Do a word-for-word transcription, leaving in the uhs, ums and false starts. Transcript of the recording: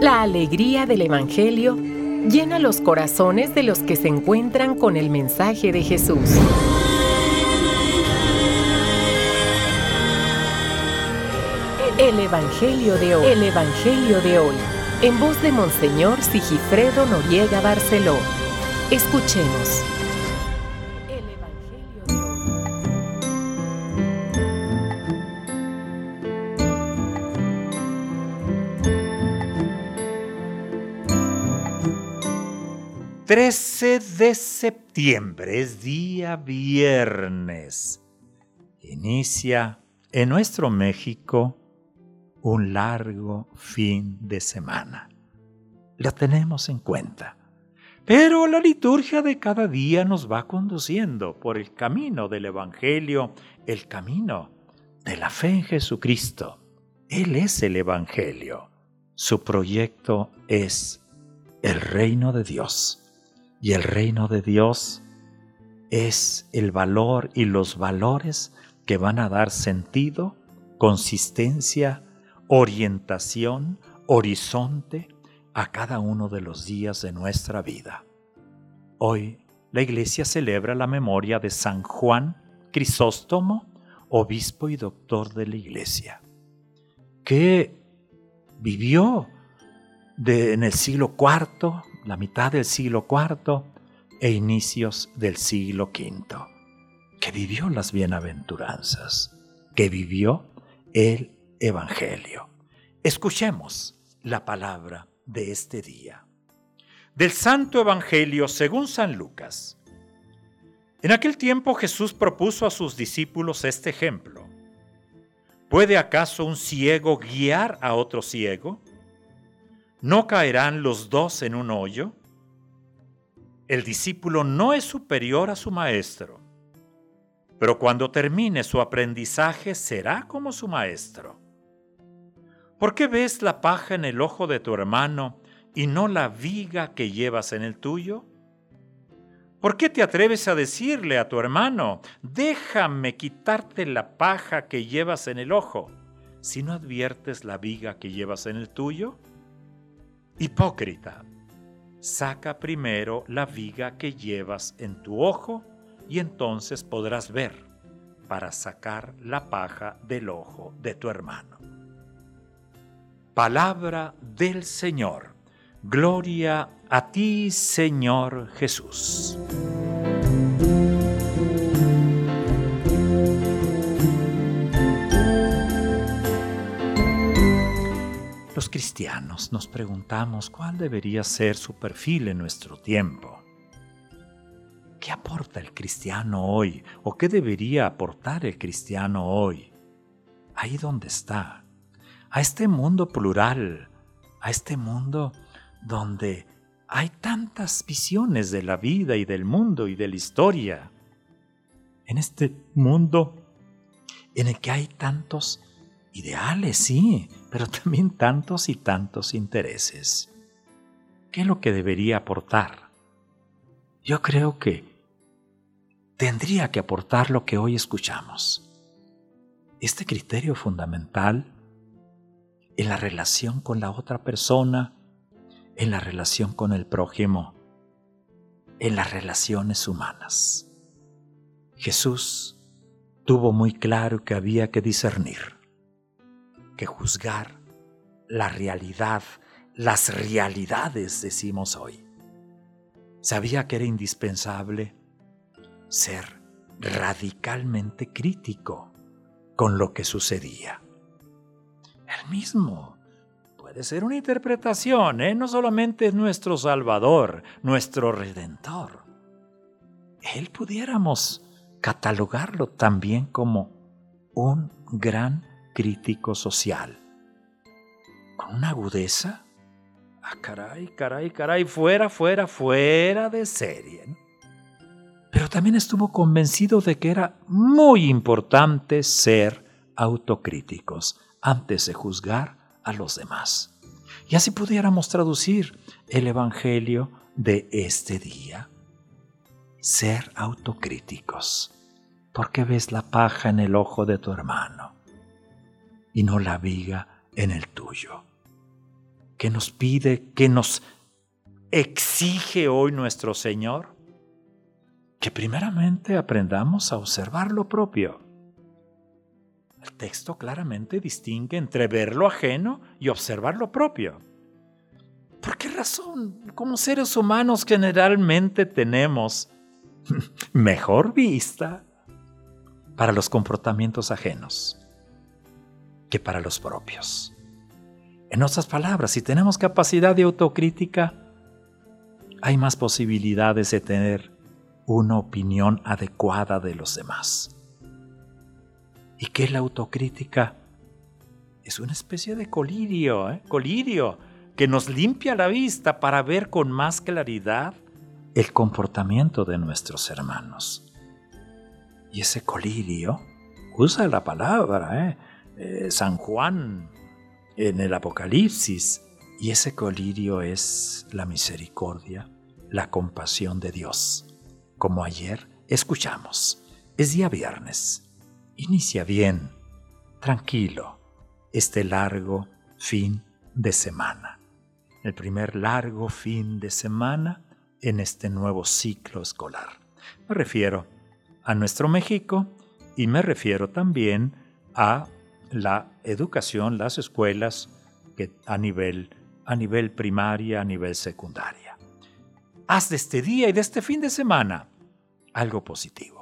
La alegría del Evangelio llena los corazones de los que se encuentran con el mensaje de Jesús. El Evangelio de hoy. El Evangelio de hoy. En voz de Monseñor Sigifredo Noriega Barceló. Escuchemos. El Evangelio de hoy. trece de septiembre es día viernes. Inicia en nuestro México un largo fin de semana. Lo tenemos en cuenta. Pero la liturgia de cada día nos va conduciendo por el camino del Evangelio, el camino de la fe en Jesucristo. Él es el Evangelio. Su proyecto es el reino de Dios. Y el reino de Dios es el valor y los valores que van a dar sentido, consistencia, orientación, horizonte a cada uno de los días de nuestra vida. Hoy la Iglesia celebra la memoria de San Juan Crisóstomo, obispo y doctor de la Iglesia, que vivió de, en el siglo cuarto, la mitad del siglo cuarto e inicios del siglo quinto, que vivió las bienaventuranzas, que vivió el Evangelio. Escuchemos la palabra de este día. Del Santo Evangelio según San Lucas. En aquel tiempo Jesús propuso a sus discípulos este ejemplo. ¿Puede acaso un ciego guiar a otro ciego? ¿No caerán los dos en un hoyo? El discípulo no es superior a su maestro, pero cuando termine su aprendizaje será como su maestro. ¿Por qué ves la paja en el ojo de tu hermano y no la viga que llevas en el tuyo? ¿Por qué te atreves a decirle a tu hermano, déjame quitarte la paja que llevas en el ojo, si no adviertes la viga que llevas en el tuyo? Hipócrita, saca primero la viga que llevas en tu ojo y entonces podrás ver para sacar la paja del ojo de tu hermano. Palabra del Señor. Gloria a ti, Señor Jesús. Los cristianos nos preguntamos cuál debería ser su perfil en nuestro tiempo. ¿Qué aporta el cristiano hoy? ¿O qué debería aportar el cristiano hoy? Ahí donde está, a este mundo plural, a este mundo donde hay tantas visiones de la vida y del mundo y de la historia. En este mundo en el que hay tantos ideales, sí, pero también tantos y tantos intereses. ¿Qué es lo que debería aportar? Yo creo que tendría que aportar lo que hoy escuchamos. Este criterio fundamental en la relación con la otra persona, en la relación con el prójimo, en las relaciones humanas. Jesús tuvo muy claro que había que discernir, que juzgar la realidad, las realidades, decimos hoy. Sabía que era indispensable ser radicalmente crítico con lo que sucedía. Él mismo puede ser una interpretación, ¿eh? No solamente es nuestro Salvador, nuestro Redentor. Él pudiéramos catalogarlo también como un gran crítico social, con una agudeza, ah, caray, caray, caray, fuera, fuera, fuera de serie, ¿no? Pero también estuvo convencido de que era muy importante ser autocríticos antes de juzgar a los demás. Y así pudiéramos traducir el Evangelio de este día. Ser autocríticos. ¿Por qué ves la paja en el ojo de tu hermano y no la viga en el tuyo? que nos pide, que nos exige hoy nuestro Señor? Que primeramente aprendamos a observar lo propio. El texto claramente distingue entre ver lo ajeno y observar lo propio. ¿Por qué razón? Como seres humanos generalmente tenemos mejor vista para los comportamientos ajenos que para los propios. En otras palabras, si tenemos capacidad de autocrítica, hay más posibilidades de tener una opinión adecuada de los demás. ¿Y qué es la autocrítica? Es una especie de colirio, ¿eh? Colirio que nos limpia la vista para ver con más claridad el comportamiento de nuestros hermanos. Y ese colirio usa la palabra, ¿eh? Eh, San Juan en el Apocalipsis, y ese colirio es la misericordia, la compasión de Dios. Como ayer escuchamos, es día viernes. Inicia bien, tranquilo, este largo fin de semana. El primer largo fin de semana en este nuevo ciclo escolar. Me refiero a nuestro México y me refiero también a la educación, las escuelas que a nivel, a nivel primaria, a nivel secundaria. Haz de este día y de este fin de semana algo positivo.